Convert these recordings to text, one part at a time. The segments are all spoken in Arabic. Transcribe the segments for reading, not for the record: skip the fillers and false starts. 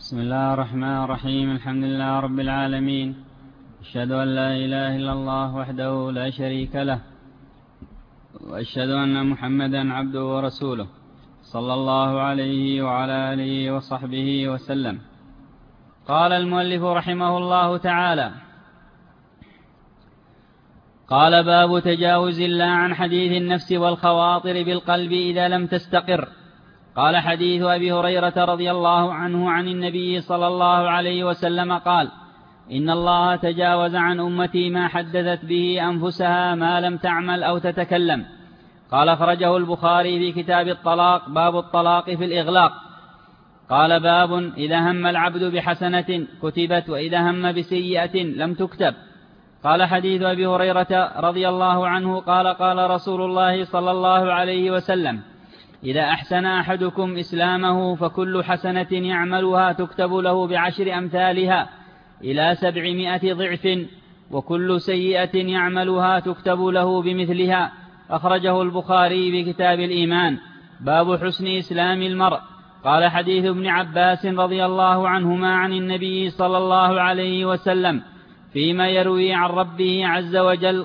بسم الله الرحمن الرحيم. الحمد لله رب العالمين، أشهد أن لا إله إلا الله وحده لا شريك له، وأشهد أن محمدا عبده ورسوله صلى الله عليه وعلى آله وصحبه وسلم. قال المؤلف رحمه الله تعالى: قال: باب تجاوز الله عن حديث النفس والخواطر بالقلب إذا لم تستقر. قال: حديث أبي هريرة رضي الله عنه عن النبي صلى الله عليه وسلم قال: إن الله تجاوز عن أمتي ما حدثت به أنفسها ما لم تعمل أو تتكلم. قال: أخرجه البخاري في كتاب الطلاق، باب الطلاق في الإغلاق. قال: باب إذا هم العبد بحسنة كتبت وإذا هم بسيئة لم تكتب. قال: حديث أبي هريرة رضي الله عنه قال: قال رسول الله صلى الله عليه وسلم: إذا أحسن أحدكم إسلامه فكل حسنة يعملها تكتب له ب10 أمثالها إلى 700 ضعف، وكل سيئة يعملها تكتب له بمثلها. أخرجه البخاري في كتاب الإيمان، باب حسن إسلام المرء. قال: حديث ابن عباس رضي الله عنهما عن النبي صلى الله عليه وسلم فيما يروي عن ربه عز وجل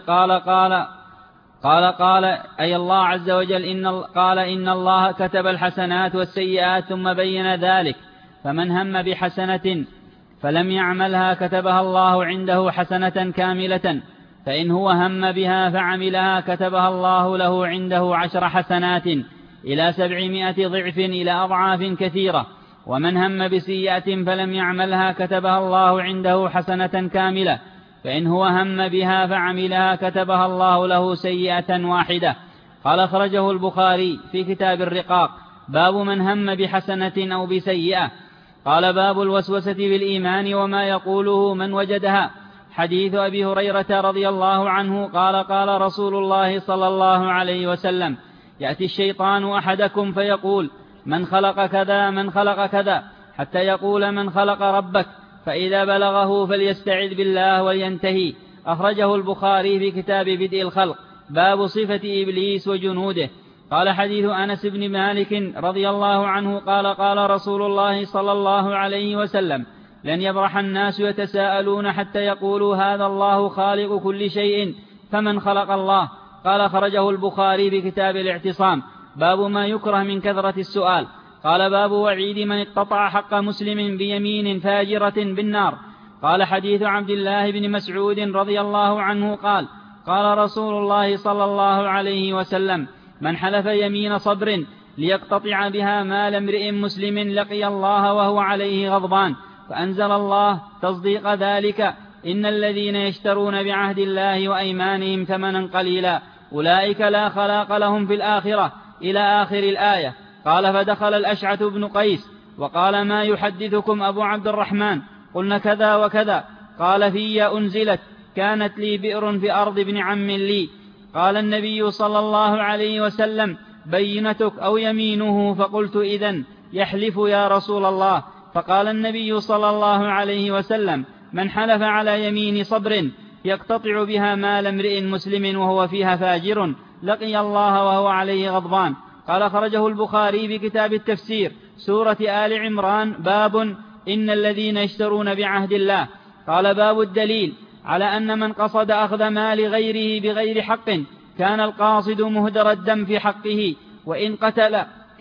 قال أي الله عز وجل قال: إن الله كتب الحسنات والسيئات ثم بين ذلك، فمن هم بحسنة فلم يعملها كتبها الله عنده حسنة كاملة، فإن هو هم بها فعملها كتبها الله له عنده 10 حسنات إلى 700 ضعف إلى أضعاف كثيرة، ومن هم بسيئة فلم يعملها كتبها الله عنده حسنة كاملة، فإن هو هم بها فعملها كتبها الله له سيئة واحدة. قال: أخرجه البخاري في كتاب الرقاق، باب من هم بحسنة أو بسيئة. قال: باب الوسوسة بالإيمان وما يقوله من وجدها. حديث أبي هريرة رضي الله عنه قال: قال رسول الله صلى الله عليه وسلم: يأتي الشيطان أحدكم فيقول: من خلق كذا من خلق كذا، حتى يقول: من خلق ربك، فإذا بلغه فليستعذ بالله ولينتهي. أخرجه البخاري في كتاب بدء الخلق، باب صفة إبليس وجنوده. قال: حديث أنس بن مالك رضي الله عنه قال: قال رسول الله صلى الله عليه وسلم: لن يبرح الناس يتساءلون حتى يقولوا: هذا الله خالق كل شيء، فمن خلق الله؟ قال: خرجه البخاري في كتاب الاعتصام، باب ما يكره من كثرة السؤال. قال: باب وعيد من اقتطع حق مسلم بيمين فاجرة بالنار. قال: حديث عبد الله بن مسعود رضي الله عنه قال: قال رسول الله صلى الله عليه وسلم: من حلف يمين صبر ليقتطع بها مال امرئ مسلم لقي الله وهو عليه غضبان، فأنزل الله تصديق ذلك: إن الذين يشترون بعهد الله وأيمانهم ثمنا قليلا أولئك لا خلاق لهم في الآخرة، إلى آخر الآية. قال: فدخل الأشعث بن قيس وقال: ما يحدثكم أبو عبد الرحمن؟ قلنا: كذا وكذا. قال: في أنزلت، كانت لي بئر في أرض ابن عم لي. قال النبي صلى الله عليه وسلم: بينتك أو يمينه؟ فقلت: إذن يحلف يا رسول الله. فقال النبي صلى الله عليه وسلم: من حلف على يمين صبر يقتطع بها مال امرئ مسلم وهو فيها فاجر لقي الله وهو عليه غضبان. قال: خرجه البخاري في كتاب التفسير، سورة آل عمران، باب إن الذين يشترون بعهد الله. قال: باب الدليل على أن من قصد أخذ مال غيره بغير حق كان القاصد مهدر الدم في حقه، وإن قتل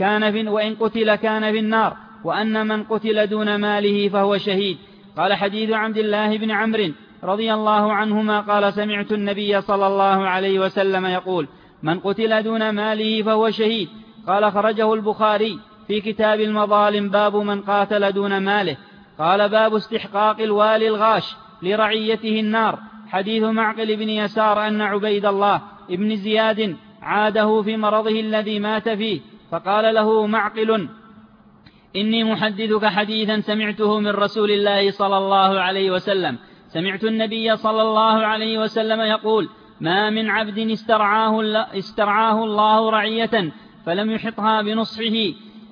كان في النار، وأن من قتل دون ماله فهو شهيد. قال: حديث عبد الله بن عمرو رضي الله عنهما قال: سمعت النبي صلى الله عليه وسلم يقول: من قتل دون ماله فهو شهيد. قال: خرجه البخاري في كتاب المظالم، باب من قاتل دون ماله. قال: باب استحقاق الوالي الغاش لرعيته النار. حديث معقل بن يسار أن عبيد الله ابن زياد عاده في مرضه الذي مات فيه، فقال له معقل: إني محدثك حديثا سمعته من رسول الله صلى الله عليه وسلم. سمعت النبي صلى الله عليه وسلم يقول: ما من عبد استرعاه الله رعية فلم يحطها بنصحه،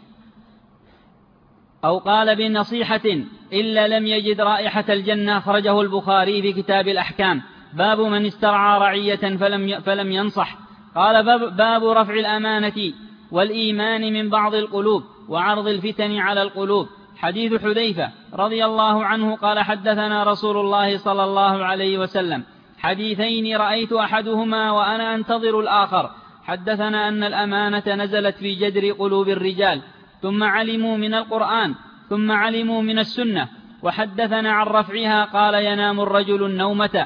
أو قال بنصيحة، إلا لم يجد رائحة الجنة. خرجه البخاري في كتاب الأحكام، باب من استرعى رعية فلم ينصح. قال: باب رفع الأمانة والإيمان من بعض القلوب وعرض الفتن على القلوب. حديث حذيفة رضي الله عنه قال حدثنا رسول الله صلى الله عليه وسلم حديثين رأيت أحدهما وأنا أنتظر الآخر. حدثنا أن الأمانة نزلت في جدر قلوب الرجال ثم علموا من القرآن ثم علموا من السنة. وحدثنا عن رفعها قال ينام الرجل النومة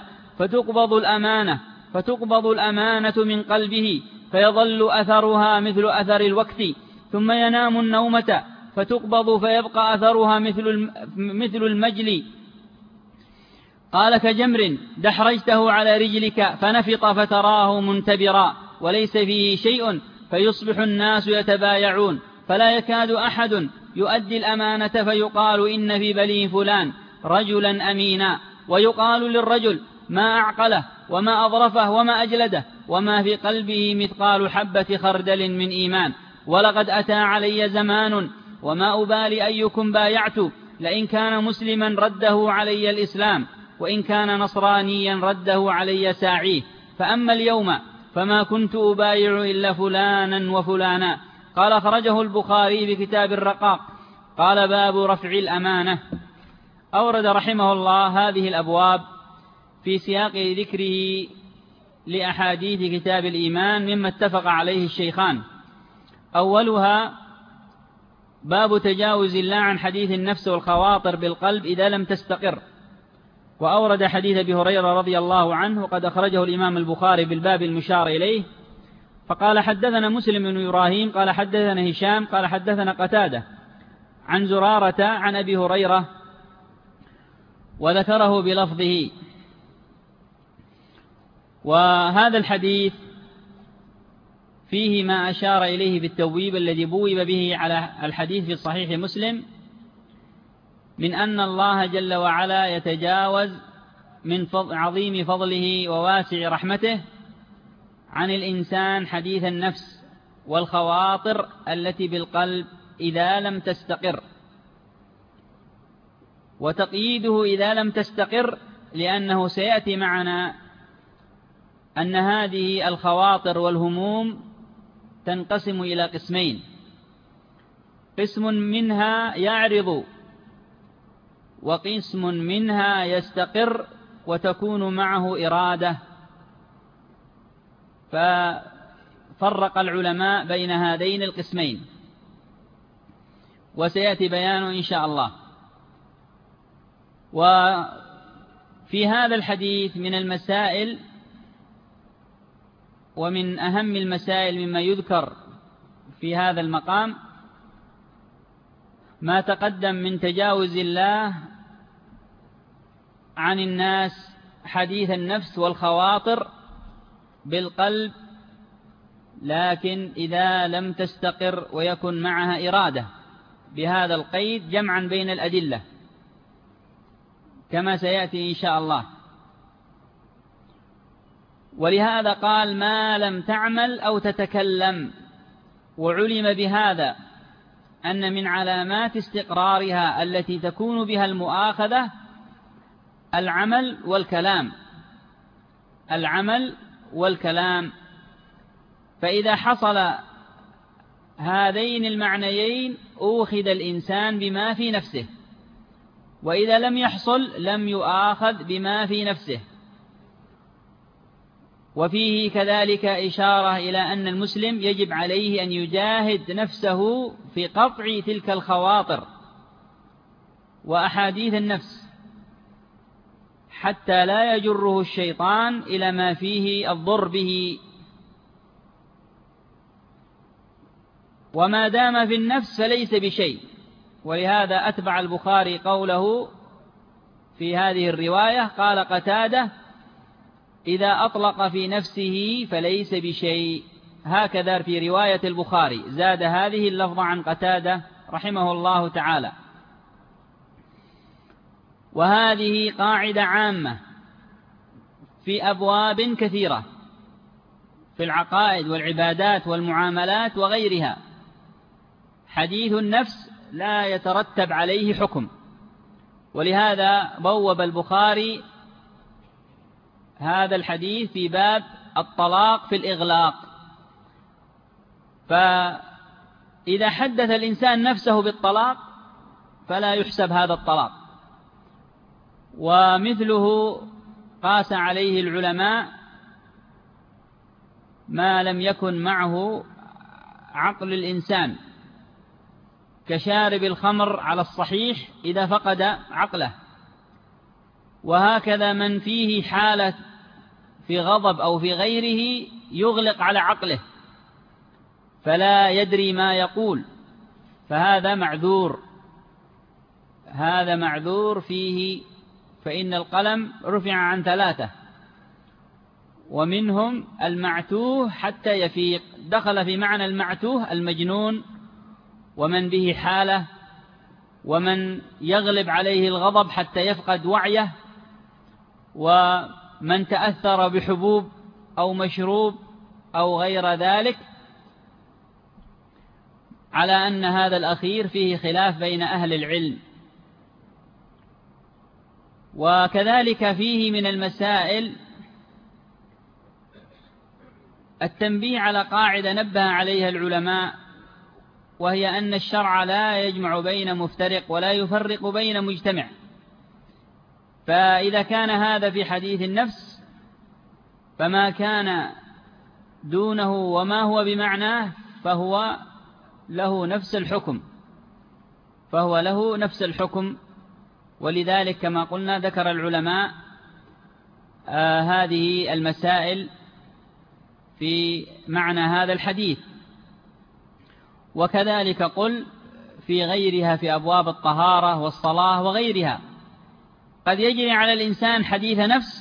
فتقبض الأمانة من قلبه فيظل أثرها مثل أثر الوقت ثم ينام النومة فتقبض فيبقى أثرها مثل المجل قال كجمر دحرجته على رجلك فنفط فتراه منتبرا وليس فيه شيء فيصبح الناس يتبايعون فلا يكاد أحد يؤدي الأمانة فيقال إن في بني فلان رجلا أمينا ويقال للرجل ما أعقله وما أظرفه وما أجلده وما في قلبه مثقال حبة خردل من إيمان. ولقد أتى علي زمان وما أبالي أيكم بايعت لئن كان مسلما رده علي الإسلام وإن كان نصرانيا رده علي ساعيه. فأما اليوم فما كنت أبايع إلا فلانا وفلانا. قال خرجه البخاري بكتاب الرقاق. قال باب رفع الأمانة. أورد رحمه الله هذه الأبواب في سياق ذكره لأحاديث كتاب الإيمان مما اتفق عليه الشيخان. أولها باب تجاوز الله عن حديث النفس والخواطر بالقلب إذا لم تستقر. وأورد حديث أبي هريرة رضي الله عنه وقد أخرجه الإمام البخاري بالباب المشار إليه. فقال حدثنا مسلم بن إبراهيم قال حدثنا هشام قال حدثنا قتادة عن زرارة عن أبي هريرة وذكره بلفظه. وهذا الحديث فيه ما أشار إليه بالتبويب الذي بوب به على الحديث في صحيح مسلم من أن الله جل وعلا يتجاوز من عظيم فضله وواسع رحمته عن الإنسان حديث النفس والخواطر التي بالقلب إذا لم تستقر. وتقييده إذا لم تستقر لأنه سيأتي معنا أن هذه الخواطر والهموم تنقسم إلى قسمين: قسم منها يعرض وقسم منها يستقر وتكون معه إرادة. ففرق العلماء بين هذين القسمين وسيأتي بيانه إن شاء الله. وفي هذا الحديث من المسائل ومن أهم المسائل مما يذكر في هذا المقام ما تقدم من تجاوز الله عن الناس حديث النفس والخواطر بالقلب، لكن إذا لم تستقر ويكن معها إرادة، بهذا القيد جمعا بين الأدلة كما سيأتي إن شاء الله. ولهذا قال ما لم تعمل أو تتكلم. وعلم بهذا أن من علامات استقرارها التي تكون بها المؤاخذة العمل والكلام. فإذا حصل هذين المعنيين أوخذ الإنسان بما في نفسه، وإذا لم يحصل لم يؤاخذ بما في نفسه. وفيه كذلك إشارة إلى أن المسلم يجب عليه أن يجاهد نفسه في قطع تلك الخواطر وأحاديث النفس حتى لا يجره الشيطان إلى ما فيه الضر به. وما دام في النفس فليس بشيء. ولهذا أتبع البخاري قوله في هذه الرواية قال قتادة إذا أطلق في نفسه فليس بشيء. هكذا في رواية البخاري زاد هذه اللفظة عن قتادة رحمه الله تعالى. وهذه قاعدة عامة في أبواب كثيرة في العقائد والعبادات والمعاملات وغيرها. حديث النفس لا يترتب عليه حكم، ولهذا بوب البخاري هذا الحديث في باب الطلاق في الإغلاق. فإذا حدث الإنسان نفسه بالطلاق فلا يحسب هذا الطلاق. ومثله قاس عليه العلماء ما لم يكن معه عقل الإنسان، كشارب الخمر على الصحيح إذا فقد عقله، وهكذا من فيه حالة في غضب أو في غيره يغلق على عقله فلا يدري ما يقول، فهذا معذور، هذا معذور فيه، فإن القلم رفع عن 3، ومنهم المعتوه حتى يفيق، دخل في معنى المعتوه المجنون، ومن به حالة، ومن يغلب عليه الغضب حتى يفقد وعيه، ومن تأثر بحبوب أو مشروب أو غير ذلك، على أن هذا الأخير فيه خلاف بين أهل العلم. وكذلك فيه من المسائل التنبيه على قاعدة نبه عليها العلماء، وهي أن الشرع لا يجمع بين مفترق ولا يفرق بين مجتمع، فإذا كان هذا في حديث النفس فما كان دونه وما هو بمعناه فهو له نفس الحكم، فهو له نفس الحكم. ولذلك كما قلنا ذكر العلماء هذه المسائل في معنى هذا الحديث. وكذلك قل في غيرها في أبواب الطهارة والصلاة وغيرها، قد يجري على الإنسان حديث نفس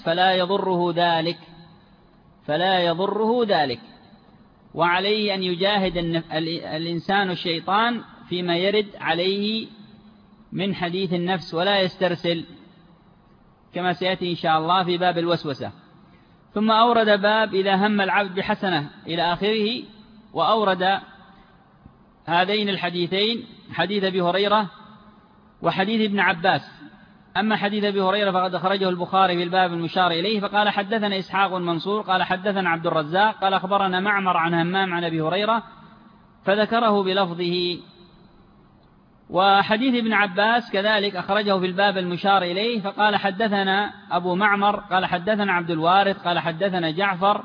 فلا يضره ذلك، وعليه أن يجاهد الإنسان الشيطان فيما يرد عليه من حديث النفس ولا يسترسل، كما سيأتي إن شاء الله في باب الوسوسة. ثم أورد باب إذا هم العبد بحسنة إلى آخره، وأورد هذين الحديثين، حديث أبي هريرة وحديث ابن عباس. أما حديث أبي هريرة فقد أخرجه البخاري في الباب المشار إليه، فقال حدثنا إسحاق المنصور قال حدثنا عبد الرزاق قال أخبرنا معمر عن همام عن أبي هريرة، فذكره بلفظه. وحديث ابن عباس كذلك أخرجه في الباب المشار إليه، فقال حدثنا أبو معمر قال حدثنا عبد الوارث قال حدثنا جعفر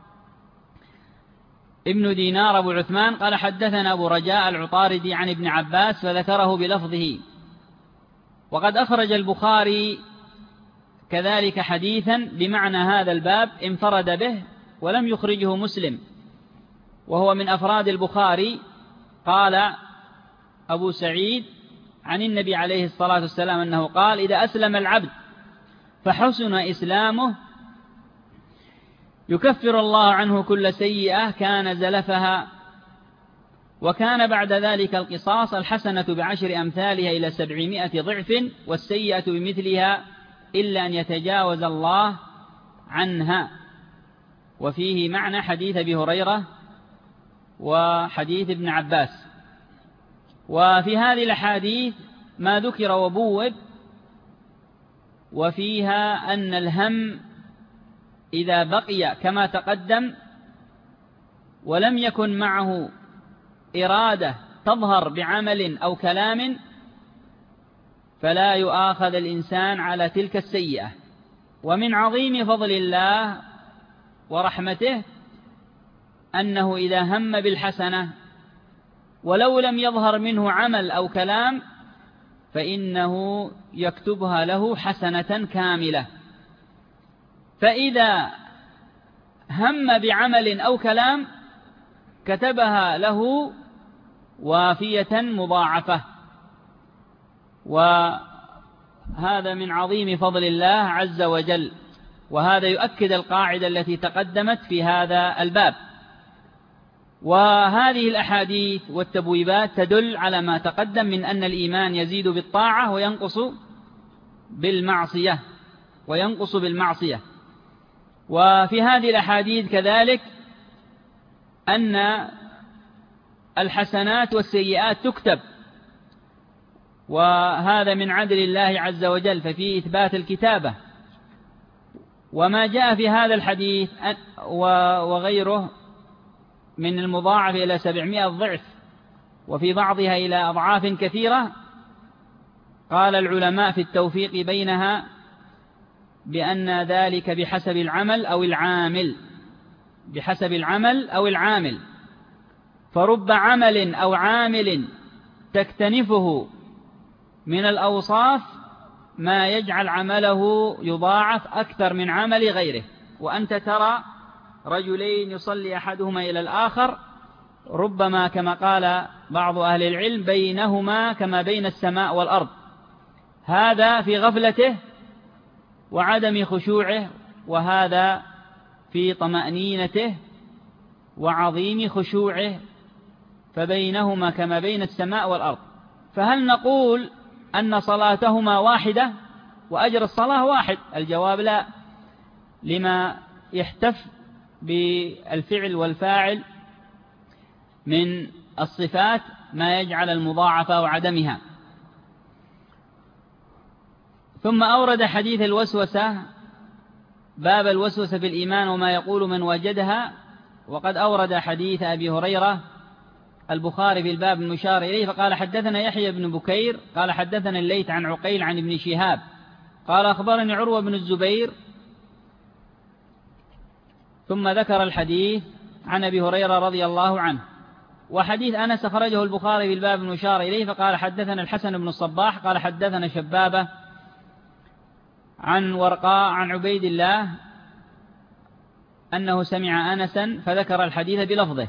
ابن دينار أبو عثمان قال حدثنا أبو رجاء العطاردي عن ابن عباس، فذكره بلفظه. وقد أخرج البخاري كذلك حديثا بمعنى هذا الباب انفرد به ولم يخرجه مسلم، وهو من أفراد البخاري. قال أبو سعيد عن النبي عليه الصلاة والسلام أنه قال إذا أسلم العبد فحسن إسلامه يكفر الله عنه كل سيئة كان زلفها، وكان بعد ذلك القصاص الحسنة ب10 أمثالها إلى 700 ضعف، والسيئة بمثلها إلا أن يتجاوز الله عنها. وفيه معنى حديث أبي هريرة وحديث ابن عباس. وفي هذه الأحاديث ما ذكر وبوب، وفيها أن الهم إذا بقي كما تقدم ولم يكن معه إرادة تظهر بعمل أو كلام فلا يؤاخذ الإنسان على تلك السيئة. ومن عظيم فضل الله ورحمته أنه إذا هم بالحسنة ولو لم يظهر منه عمل أو كلام فإنه يكتبها له حسنة كاملة. فإذا هم بعمل أو كلام كتبها له وافية مضاعفة. وهذا من عظيم فضل الله عز وجل، وهذا يؤكد القاعدة التي تقدمت في هذا الباب. وهذه الأحاديث والتبويبات تدل على ما تقدم من أن الإيمان يزيد بالطاعة وينقص بالمعصية. وفي هذه الأحاديث كذلك أن الحسنات والسيئات تكتب، وهذا من عدل الله عز وجل، ففي إثبات الكتابة. وما جاء في هذا الحديث وغيره من المضاعف إلى 700 ضعف، وفي بعضها إلى أضعاف كثيرة، قال العلماء في التوفيق بينها بأن ذلك بحسب العمل أو العامل، بحسب العمل أو العامل، فرب عمل أو عامل تكتنفه من الأوصاف ما يجعل عمله يضاعف أكثر من عمل غيره. وأنت ترى رجلين يصلي أحدهما إلى الآخر، ربما كما قال بعض أهل العلم بينهما كما بين السماء والأرض، هذا في غفلته وعدم خشوعه، وهذا في طمأنينته وعظيم خشوعه، فبينهما كما بين السماء والأرض. فهل نقول أن صلاتهما واحدة وأجر الصلاة واحد؟ الجواب لا، لما يحتف بالفعل والفاعل من الصفات ما يجعل المضاعفة وعدمها. ثم أورد حديث الوسوسة، باب الوسوسة في الإيمان وما يقول من وجدها، وقد أورد حديث أبي هريرة البخاري في الباب المشار إليه، فقال حدثنا يحيى بن بكير قال حدثنا الليث عن عقيل عن ابن شهاب قال أخبرني عروة بن الزبير، ثم ذكر الحديث عن أبي هريرة رضي الله عنه. وحديث أنس أخرجه البخاري في الباب المشار إليه، فقال حدثنا الحسن بن الصباح قال حدثنا شبابة عن ورقاء عن عبيد الله أنه سمع أنسا فذكر الحديث بلفظه.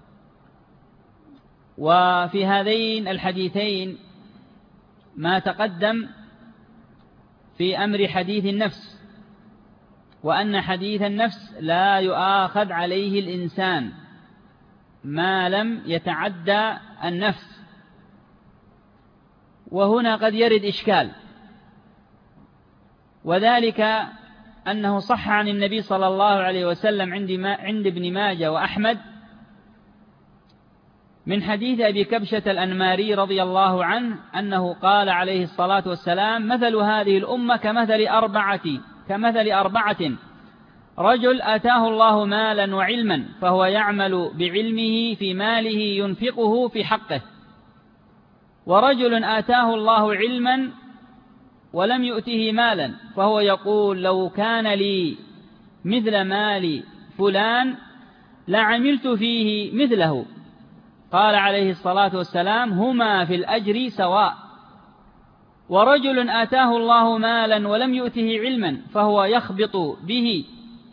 وفي هذين الحديثين ما تقدم في أمر حديث النفس، وأن حديث النفس لا يؤاخذ عليه الإنسان ما لم يتعدى النفس. وهنا قد يرد إشكال، وذلك أنه صح عن النبي صلى الله عليه وسلم عند ابن ماجه وأحمد من حديث أبي كبشة الأنماري رضي الله عنه أنه قال عليه الصلاة والسلام: مثل هذه الأمة كمثل أربعة رجل آتاه الله مالا وعلما فهو يعمل بعلمه في ماله ينفقه في حقه، ورجل آتاه الله علما ولم يؤته مالا فهو يقول لو كان لي مثل مال فلان لعملت فيه مثله. قال عليه الصلاة والسلام: هما في الأجر سواء. ورجل آتاه الله مالا ولم يؤته علما فهو يخبط به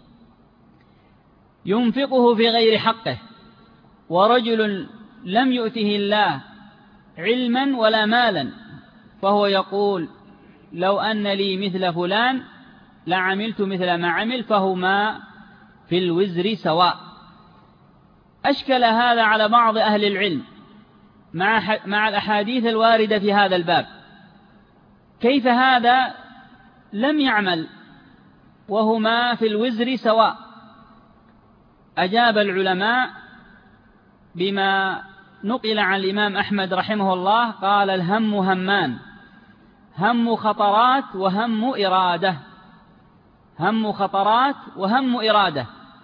ينفقه في غير حقه، ورجل لم يؤته الله علما ولا مالا فهو يقول لو أن لي مثل فلان لعملت مثل ما عمل، فهما في الوزر سواء. أشكل هذا على بعض أهل العلم مع الأحاديث الواردة في هذا الباب، كيف هذا لم يعمل وهما في الوزر سواء؟ أجاب العلماء بما نقل عن الإمام أحمد رحمه الله، قال: الهم همان، هم خطرات وهم إرادة. هم خطرات وهم إرادة.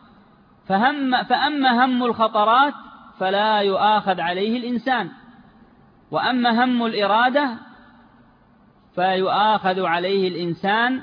فأما هم الخطرات فلا يؤاخذ عليه الإنسان، وأما هم الإرادة فيؤاخذ عليه الإنسان،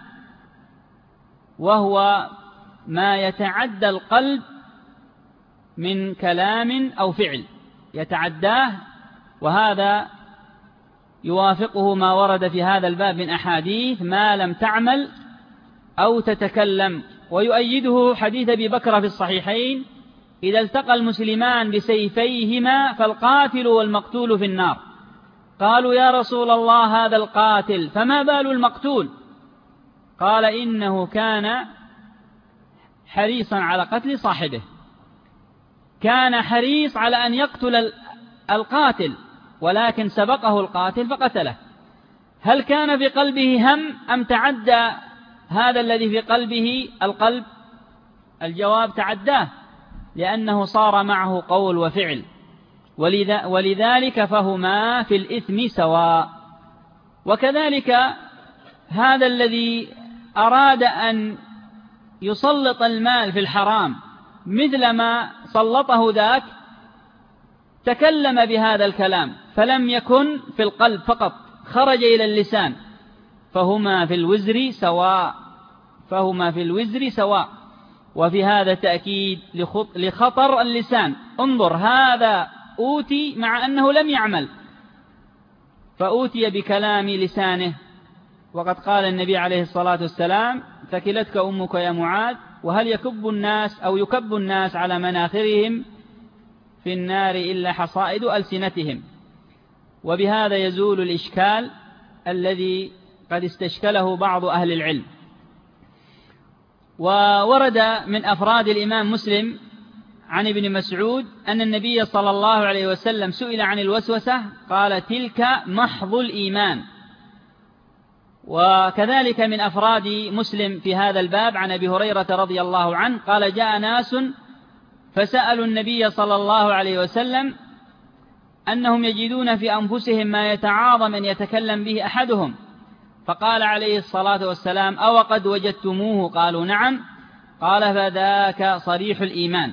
وهو ما يتعدى القلب من كلام أو فعل يتعداه، وهذا يوافقه ما ورد في هذا الباب من أحاديث: ما لم تعمل أو تتكلم. ويؤيده حديث أبي بكر في الصحيحين: إذا التقى المسلمان بسيفيهما فالقاتل والمقتول في النار. قالوا: يا رسول الله هذا القاتل فما بال المقتول؟ قال: إنه كان حريصا على قتل صاحبه، كان حريص على أن يقتل القاتل ولكن سبقه القاتل فقتله. هل كان في قلبه هم أم تعدى هذا الذي في قلبه القلب؟ الجواب: تعداه، لأنه صار معه قول وفعل، ولذلك فهما في الإثم سواء. وكذلك هذا الذي أراد أن يسلط المال في الحرام مثل ما سلطه ذاك تكلم بهذا الكلام فلم يكن في القلب فقط خرج إلى اللسان فهما في الوزر سواء. وفي هذا تأكيد لخطر اللسان. انظر، هذا أوتي مع أنه لم يعمل، فأوتي بكلام لسانه، وقد قال النبي عليه الصلاة والسلام: ثكلتك أمك يا معاذ، وهل يكب الناس على مناخرهم في النار إلا حصائد ألسنتهم. وبهذا يزول الإشكال الذي قد استشكله بعض أهل العلم. وورد من أفراد الإمام مسلم عن ابن مسعود أن النبي صلى الله عليه وسلم سئل عن الوسوسة قال: تلك محض الإيمان. وكذلك من أفراد مسلم في هذا الباب عن أبي هريرة رضي الله عنه قال: جاء ناس فسألوا النبي صلى الله عليه وسلم أنهم يجدون في أنفسهم ما يتعاظم أن يتكلم به أحدهم، فقال عليه الصلاة والسلام: أو قد وجدتموه؟ قالوا: نعم. قال: فذاك صريح الإيمان.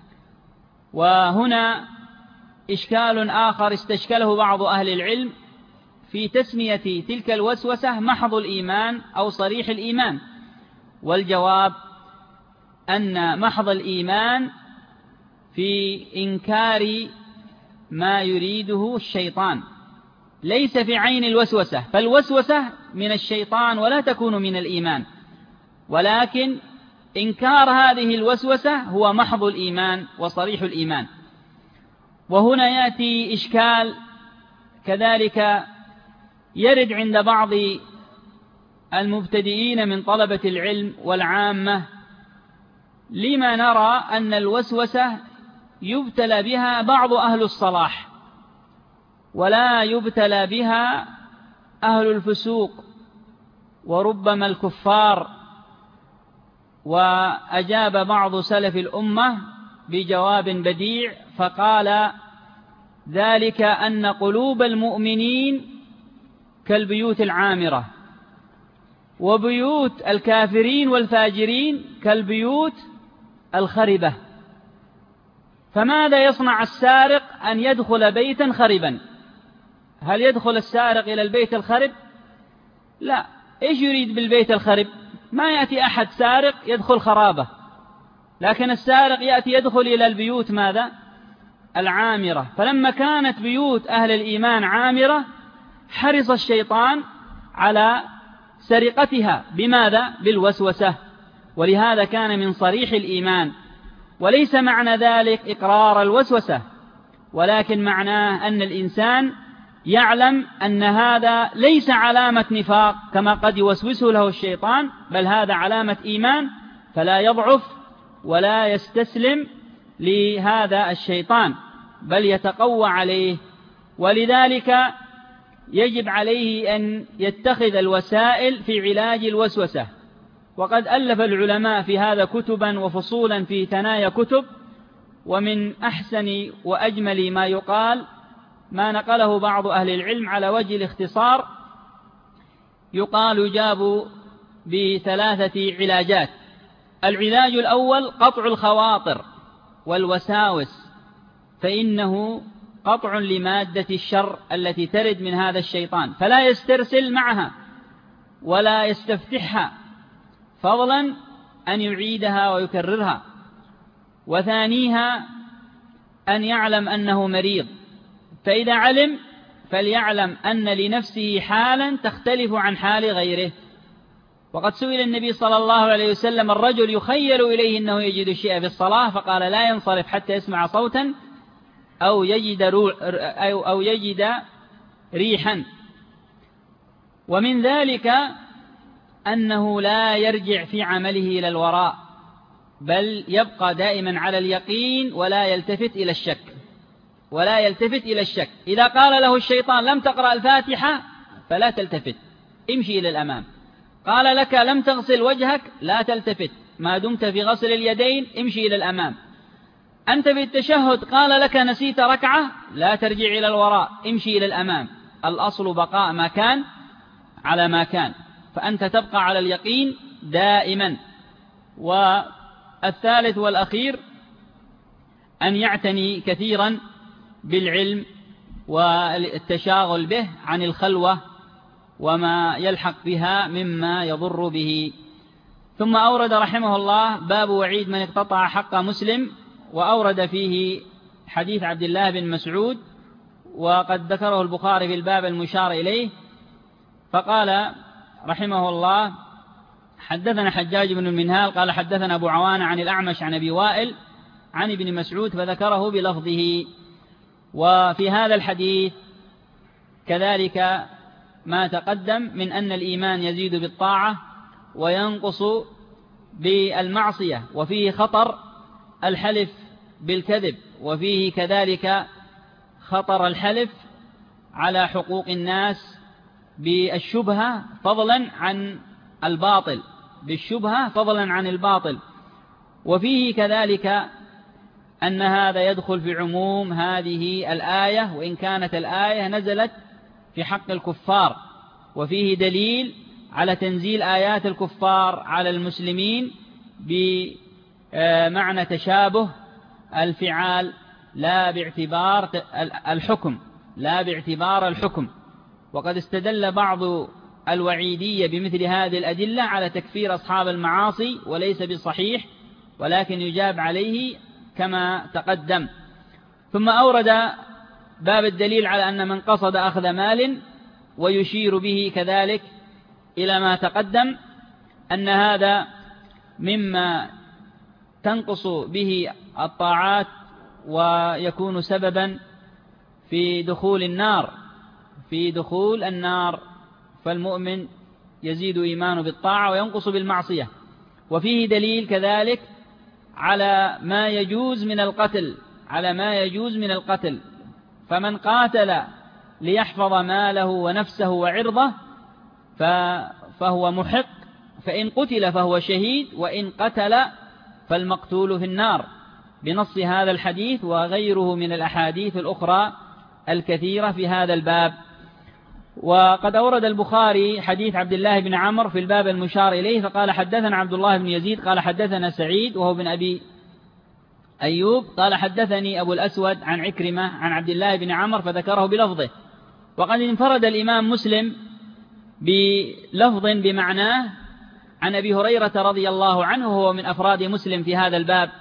وهنا إشكال آخر استشكله بعض أهل العلم في تسمية تلك الوسوسة محض الإيمان أو صريح الإيمان، والجواب أن محض الإيمان في إنكار ما يريده الشيطان، ليس في عين الوسوسة، فالوسوسة من الشيطان ولا تكون من الإيمان، ولكن إنكار هذه الوسوسة هو محض الإيمان وصريح الإيمان. وهنا يأتي إشكال كذلك يرد عند بعض المبتدئين من طلبة العلم والعامة: لما نرى أن الوسوسة يبتلى بها بعض أهل الصلاح ولا يبتلى بها أهل الفسوق وربما الكفار؟ وأجاب بعض سلف الأمة بجواب بديع فقال: ذلك أن قلوب المؤمنين كالبيوت العامرة، وبيوت الكافرين والفاجرين كالبيوت الخربة. فماذا يصنع السارق أن يدخل بيتا خربا؟ هل يدخل السارق إلى البيت الخرب؟ لا. إيش يريد بالبيت الخرب؟ ما يأتي أحد سارق يدخل خرابة، لكن السارق يأتي يدخل إلى البيوت ماذا؟ العامرة. فلما كانت بيوت أهل الإيمان عامرة حرص الشيطان على سرقتها. بماذا؟ بالوسوسة. ولهذا كان من صريح الإيمان. وليس معنى ذلك إقرار الوسوسة، ولكن معناه أن الإنسان يعلم أن هذا ليس علامة نفاق كما قد يوسوسه له الشيطان، بل هذا علامة إيمان، فلا يضعف ولا يستسلم لهذا الشيطان، بل يتقوى عليه. ولذلك يجب عليه أن يتخذ الوسائل في علاج الوسوسة. وقد ألف العلماء في هذا كتبا وفصولا في ثنايا كتب، ومن أحسن وأجمل ما يقال ما نقله بعض أهل العلم على وجه الاختصار. يقال يجاب بثلاثة علاجات. العلاج الأول قطع الخواطر والوساوس، فإنه قطع لمادة الشر التي ترد من هذا الشيطان، فلا يسترسل معها ولا يستفتحها، فضلا أن يعيدها ويكررها. وثانيها أن يعلم أنه مريض، فإذا علم فليعلم أن لنفسه حالا تختلف عن حال غيره. وقد سئل النبي صلى الله عليه وسلم: الرجل يخيل إليه أنه يجد الشيء في الصلاة، فقال: لا ينصرف حتى يسمع صوتا أو يجد ريحا. ومن ذلك أنه لا يرجع في عمله إلى الوراء، بل يبقى دائما على اليقين ولا يلتفت إلى الشك. إذا قال له الشيطان: لم تقرأ الفاتحة، فلا تلتفت، امشي إلى الأمام. قال لك: لم تغسل وجهك، لا تلتفت، ما دمت في غسل اليدين امشي إلى الأمام. أنت في التشهد قال لك: نسيت ركعة، لا ترجع إلى الوراء، امشي إلى الأمام. الأصل بقاء ما كان على ما كان، فأنت تبقى على اليقين دائما. والثالث والأخير أن يعتني كثيرا بالعلم والتشاغل به عن الخلوة وما يلحق بها مما يضر به. ثم أورد رحمه الله باب وعيد من اقتطع حق مسلم، وأورد فيه حديث عبد الله بن مسعود، وقد ذكره البخاري في الباب المشار إليه. فقال رحمه الله: حدثنا حجاج بن المنهال قال حدثنا أبو عوانة عن الأعمش عن أبي وائل عن ابن مسعود، فذكره بلفظه. وفي هذا الحديث كذلك ما تقدم من أن الإيمان يزيد بالطاعة وينقص بالمعصية، وفيه خطر الحلف بالكذب، وفيه كذلك خطر الحلف على حقوق الناس بالشبهة فضلا عن الباطل، بالشبهة فضلا عن الباطل. وفيه كذلك أن هذا يدخل في عموم هذه الآية، وإن كانت الآية نزلت في حق الكفار، وفيه دليل على تنزيل آيات الكفار على المسلمين بمعنى تشابه الفعال لا باعتبار الحكم، لا باعتبار الحكم. وقد استدل بعض الوعيدية بمثل هذه الأدلة على تكفير أصحاب المعاصي، وليس بصحيح، ولكن يجاب عليه كما تقدم. ثم أورد باب الدليل على أن من قصد أخذ مال، ويشير به كذلك إلى ما تقدم أن هذا مما تنقص به الطاعات ويكون سببا في دخول النار، في دخول النار. فالمؤمن يزيد إيمانه بالطاعة وينقص بالمعصية. وفيه دليل كذلك على ما يجوز من القتل، على ما يجوز من القتل. فمن قاتل ليحفظ ماله ونفسه وعرضه فهو محق، فإن قتل فهو شهيد، وإن قتل فالمقتول في النار، بنص هذا الحديث وغيره من الأحاديث الأخرى الكثيرة في هذا الباب. وقد أورد البخاري حديث عبد الله بن عمرو في الباب المشار إليه، فقال حدثنا عبد الله بن يزيد قال حدثنا سعيد وهو بن أبي أيوب قال حدثني أبو الأسود عن عكرمة عن عبد الله بن عمرو، فذكره بلفظه. وقد انفرد الإمام مسلم بلفظ بمعناه عن أبي هريرة رضي الله عنه، وهو من أفراد مسلم في هذا الباب.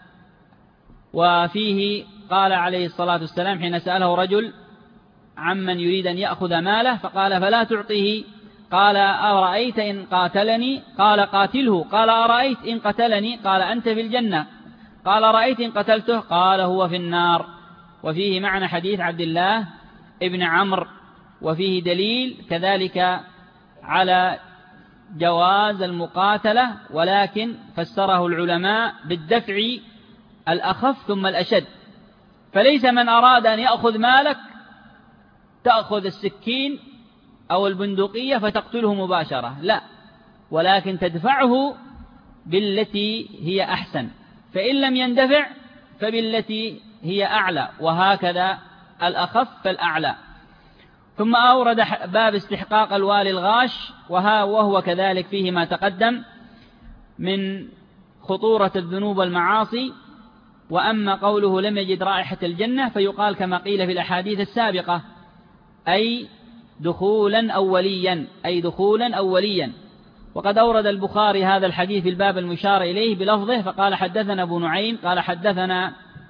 وفيه قال عليه الصلاة والسلام حين سأله رجل عمن يريد أن يأخذ ماله فقال: فلا تعطيه. قال: أرأيت إن قاتلني؟ قال: قاتله. قال: أرأيت إن قتلني؟ قال: أنت في الجنة. قال: رأيت إن قتلته؟ قال: هو في النار. وفيه معنى حديث عبد الله ابن عمرو. وفيه دليل كذلك على جواز المقاتلة، ولكن فسره العلماء بالدفع الأخف ثم الأشد. فليس من أراد أن يأخذ مالك تأخذ السكين أو البندقية فتقتله مباشرة، لا، ولكن تدفعه بالتي هي أحسن، فإن لم يندفع فبالتي هي أعلى، وهكذا الأخف فالأعلى. ثم أورد باب استحقاق الوالي الغاش، وهو كذلك فيه ما تقدم من خطورة الذنوب والمعاصي. وأما قوله لم يجد رائحة الجنة فيقال كما قيل في الأحاديث السابقة، أي دخولا أوليا، أي دخولا أوليا. وقد أورد البخاري هذا الحديث في الباب المشار إليه بلفظه، فقال حدثنا أبو نعيم قال حدثنا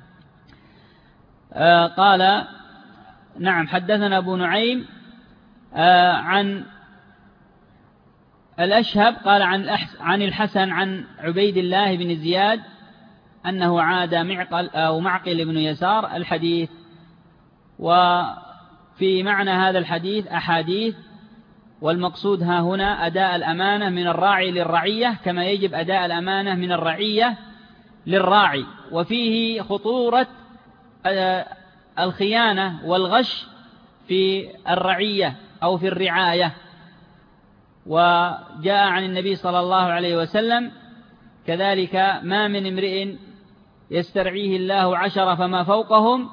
حدثنا أبو نعيم عن الأشهب قال عن الحسن عن عبيد الله بن زياد أنه عاد معقل بن يسار الحديث. وفي معنى هذا الحديث أحاديث، والمقصود ها هنا أداء الأمانة من الراعي للرعية كما يجب أداء الأمانة من الرعية للراعي. وفيه خطورة الخيانة والغش في الرعية أو في الرعاية. وجاء عن النبي صلى الله عليه وسلم كذلك: ما من امرئ يسترعيه الله 10 فما فوقهم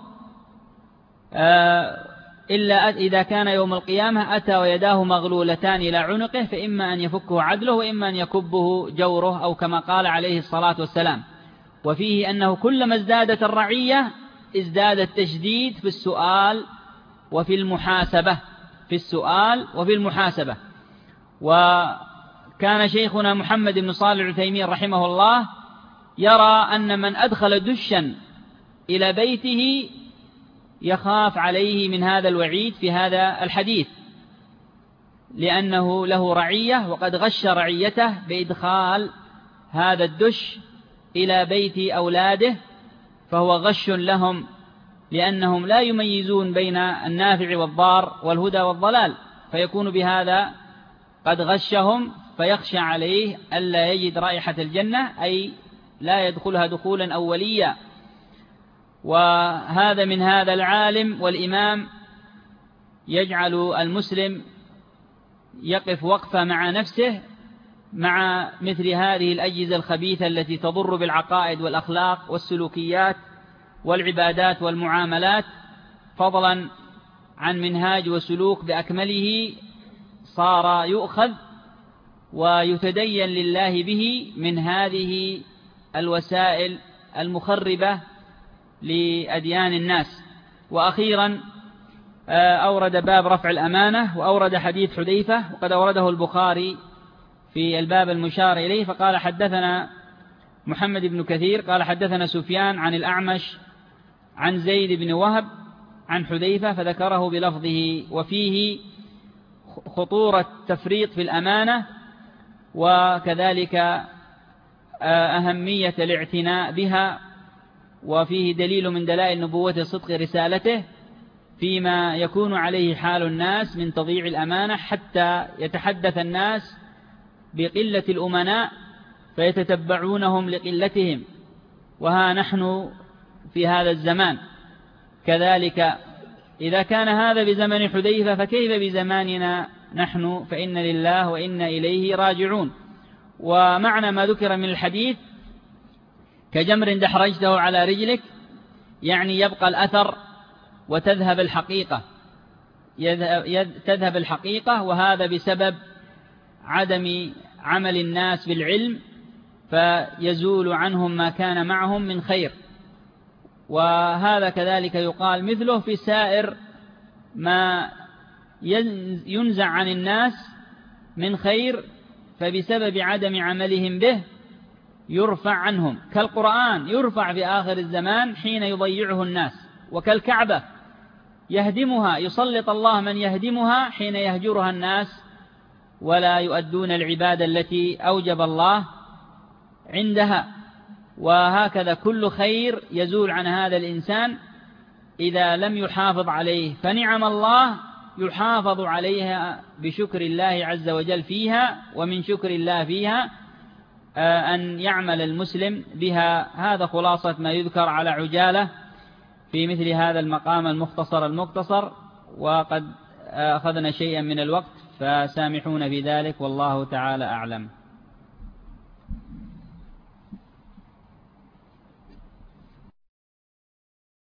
إلا إذا كان يوم القيامة أتى ويداه مغلولتان إلى عنقه، فإما أن يفكه عدله وإما أن يكبه جوره، أو كما قال عليه الصلاة والسلام. وفيه أنه كلما ازدادت الرعية ازداد التشديد في السؤال وفي المحاسبة، في السؤال وفي المحاسبة. وكان شيخنا محمد بن صالح العثيمين رحمه الله يرى أن من أدخل دشا إلى بيته يخاف عليه من هذا الوعيد في هذا الحديث، لأنه له رعية وقد غش رعيته بإدخال هذا الدش إلى بيت أولاده، فهو غش لهم، لأنهم لا يميزون بين النافع والضار والهدى والضلال، فيكون بهذا قد غشهم، فيخشى عليه ألا يجد رائحة الجنة، أي لا يدخلها دخولا أوليا. وهذا من هذا العالم والإمام يجعل المسلم يقف وقفة مع نفسه مع مثل هذه الأجهزة الخبيثة التي تضر بالعقائد والأخلاق والسلوكيات والعبادات والمعاملات، فضلا عن منهاج وسلوك بأكمله صار يؤخذ ويتدين لله به من هذه الوسائل المخربة لأديان الناس. وأخيرا أورد باب رفع الأمانة، وأورد حديث حذيفة، وقد أورده البخاري في الباب المشار إليه، فقال حدثنا محمد بن كثير قال حدثنا سفيان عن الأعمش عن زيد بن وهب عن حذيفة، فذكره بلفظه، وفيه خطورة تفريط في الأمانة، وكذلك أهمية الاعتناء بها، وفيه دليل من دلائل نبوة صدق رسالته فيما يكون عليه حال الناس من تضييع الأمانة، حتى يتحدث الناس بقلة الأمناء فيتتبعونهم لقلتهم، وها نحن في هذا الزمان. كذلك إذا كان هذا بزمن حذيفة فكيف بزماننا نحن؟ فإن لله وإنا إليه راجعون. ومعنى ما ذكر من الحديث كجمر دحرجته على رجلك، يعني يبقى الأثر وتذهب الحقيقة، تذهب الحقيقة، وهذا بسبب عدم عمل الناس بالعلم، فيزول عنهم ما كان معهم من خير. وهذا كذلك يقال مثله في سائر ما ينزع عن الناس من خير، فبسبب عدم عملهم به يرفع عنهم، كالقرآن يرفع في آخر الزمان حين يضيعه الناس، وكالكعبة يهدمها، يسلط الله من يهدمها حين يهجرها الناس ولا يؤدون العبادة التي أوجب الله عندها. وهكذا كل خير يزول عن هذا الإنسان إذا لم يحافظ عليه، فنعم الله يحافظ عليها بشكر الله عز وجل فيها، ومن شكر الله فيها أن يعمل المسلم بها. هذا خلاصة ما يذكر على عجالة في مثل هذا المقام المختصر، وقد أخذنا شيئا من الوقت فسامحون في ذلك، والله تعالى أعلم.